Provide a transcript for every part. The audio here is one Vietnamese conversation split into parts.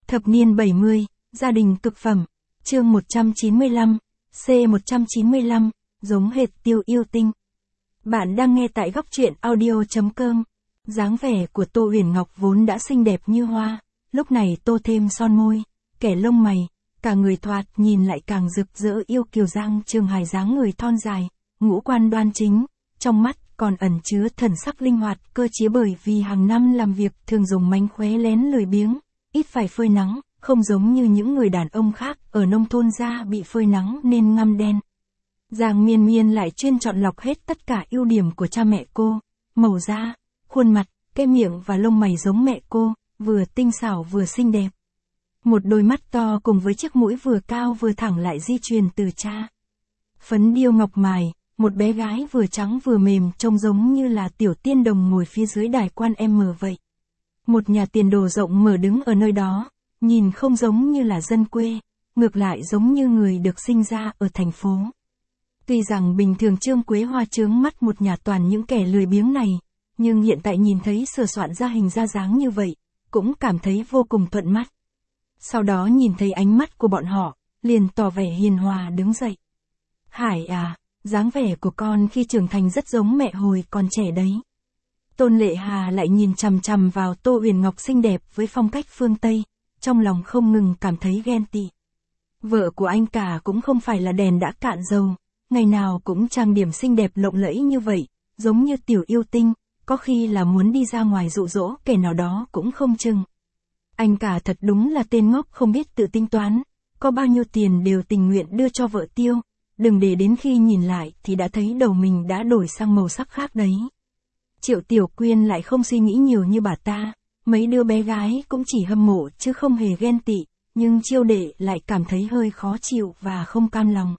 Thập niên 70, gia đình cực phẩm, chương 195, C195, giống hệt Tiêu Yêu Tinh. Bạn đang nghe tại góc truyện audio.com. Dáng vẻ của Tô Huyền Ngọc vốn đã xinh đẹp như hoa, lúc này tô thêm son môi, kẻ lông mày, cả người thoạt nhìn lại càng rực rỡ yêu kiều. Giang Trường Hải dáng người thon dài, ngũ quan đoan chính, trong mắt còn ẩn chứa thần sắc linh hoạt, cơ trí bởi vì hàng năm làm việc thường dùng mánh khóe lén lười biếng, ít phải phơi nắng, không giống như những người đàn ông khác ở nông thôn da bị phơi nắng nên ngăm đen. Giang Miên Miên lại chuyên chọn lọc hết tất cả ưu điểm của cha mẹ cô, màu da, khuôn mặt, cái miệng và lông mày giống mẹ cô, vừa tinh xảo vừa xinh đẹp. Một đôi mắt to cùng với chiếc mũi vừa cao vừa thẳng lại di truyền từ cha. Phấn điêu ngọc mài, một bé gái vừa trắng vừa mềm trông giống như là tiểu tiên đồng ngồi phía dưới đài quan M vậy. Một nhà tiền đồ rộng mở đứng ở nơi đó, nhìn không giống như là dân quê, ngược lại giống như người được sinh ra ở thành phố. Tuy rằng bình thường Trương Quế Hoa chướng mắt một nhà toàn những kẻ lười biếng này, nhưng hiện tại nhìn thấy sửa soạn ra hình ra dáng như vậy, cũng cảm thấy vô cùng thuận mắt. Sau đó nhìn thấy ánh mắt của bọn họ, liền tỏ vẻ hiền hòa đứng dậy. Hải à, dáng vẻ của con khi trưởng thành rất giống mẹ hồi còn trẻ đấy. Tôn Lệ Hà lại nhìn chằm chằm vào Tô Huyền Ngọc xinh đẹp với phong cách phương Tây, trong lòng không ngừng cảm thấy ghen tị. Vợ của anh cả cũng không phải là đèn đã cạn dầu, ngày nào cũng trang điểm xinh đẹp lộng lẫy như vậy, giống như tiểu yêu tinh, có khi là muốn đi ra ngoài dụ dỗ kẻ nào đó cũng không chừng. Anh cả thật đúng là tên ngốc không biết tự tính toán, có bao nhiêu tiền đều tình nguyện đưa cho vợ tiêu, đừng để đến khi nhìn lại thì đã thấy đầu mình đã đổi sang màu sắc khác đấy. Triệu Tiểu Quyên lại không suy nghĩ nhiều như bà ta, mấy đứa bé gái cũng chỉ hâm mộ chứ không hề ghen tị, nhưng Chiêu Đệ lại cảm thấy hơi khó chịu và không cam lòng.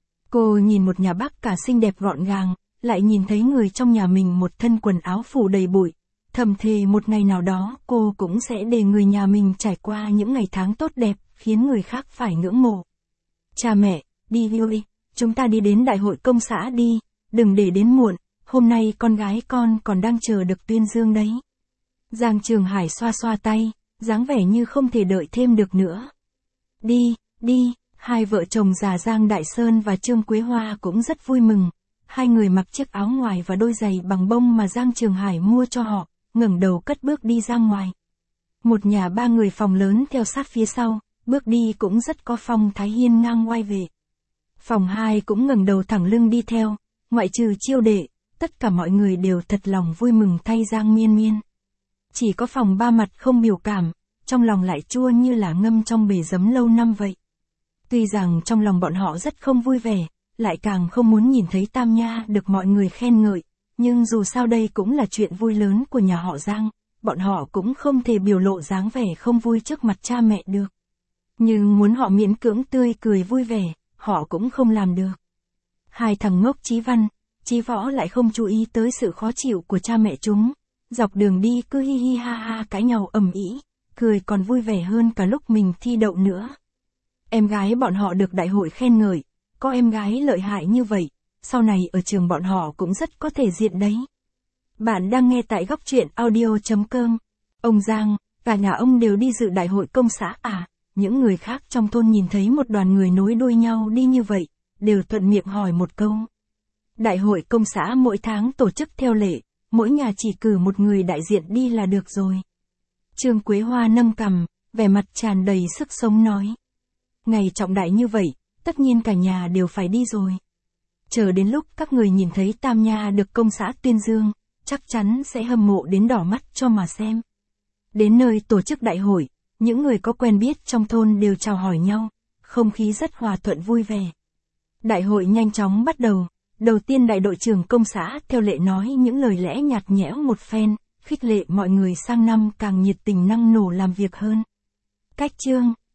Cô nhìn một nhà bác cả xinh đẹp gọn gàng, lại nhìn thấy người trong nhà mình một thân quần áo phủ đầy bụi, thầm thề một ngày nào đó cô cũng sẽ để người nhà mình trải qua những ngày tháng tốt đẹp, khiến người khác phải ngưỡng mộ. Cha mẹ, đi đi, chúng ta đi đến đại hội công xã đi, đừng để đến muộn, hôm nay con gái con còn đang chờ được tuyên dương đấy. Giang Trường Hải xoa xoa tay, dáng vẻ như không thể đợi thêm được nữa. Đi, đi, hai vợ chồng già Giang Đại Sơn và Trương Quế Hoa cũng rất vui mừng. Hai người mặc chiếc áo ngoài và đôi giày bằng bông mà Giang Trường Hải mua cho họ, ngẩng đầu cất bước đi ra ngoài. Một nhà ba người phòng lớn theo sát phía sau, bước đi cũng rất có phong thái hiên ngang oai vệ. Phòng 2 cũng ngẩng đầu thẳng lưng đi theo, ngoại trừ Chiêu Đệ, tất cả mọi người đều thật lòng vui mừng thay Giang Miên Miên. Chỉ có phòng 3 mặt không biểu cảm, trong lòng lại chua như là ngâm trong bể giấm lâu năm vậy. Tuy rằng trong lòng bọn họ rất không vui vẻ, lại càng không muốn nhìn thấy Tam Nha được mọi người khen ngợi, nhưng dù sao đây cũng là chuyện vui lớn của nhà họ Giang, bọn họ cũng không thể biểu lộ dáng vẻ không vui trước mặt cha mẹ được. Nhưng muốn họ miễn cưỡng tươi cười vui vẻ, họ cũng không làm được. Hai thằng ngốc Chí Văn, Chí Võ lại không chú ý tới sự khó chịu của cha mẹ chúng, dọc đường đi cứ hi hi ha ha cãi nhau ầm ĩ, cười còn vui vẻ hơn cả lúc mình thi đậu nữa. Em gái bọn họ được đại hội khen ngợi, có em gái lợi hại như vậy, sau này ở trường bọn họ cũng rất có thể diện đấy. Bạn đang nghe tại góc truyện audio.com. Ông Giang, cả nhà ông đều đi dự đại hội công xã à? Những người khác trong thôn nhìn thấy một đoàn người nối đuôi nhau đi như vậy, đều thuận miệng hỏi một câu. Đại hội công xã mỗi tháng tổ chức theo lệ, mỗi nhà chỉ cử một người đại diện đi là được rồi. Trương Quế Hoa nâng cằm, vẻ mặt tràn đầy sức sống nói. Ngày trọng đại như vậy, tất nhiên cả nhà đều phải đi rồi. Chờ đến lúc các người nhìn thấy Tam Nha được công xã tuyên dương, chắc chắn sẽ hâm mộ đến đỏ mắt cho mà xem. Đến nơi tổ chức đại hội, những người có quen biết trong thôn đều chào hỏi nhau, không khí rất hòa thuận vui vẻ. Đại hội nhanh chóng bắt đầu, đầu tiên đại đội trưởng công xã theo lệ nói những lời lẽ nhạt nhẽo một phen, khích lệ mọi người sang năm càng nhiệt tình năng nổ làm việc hơn. Cách chương,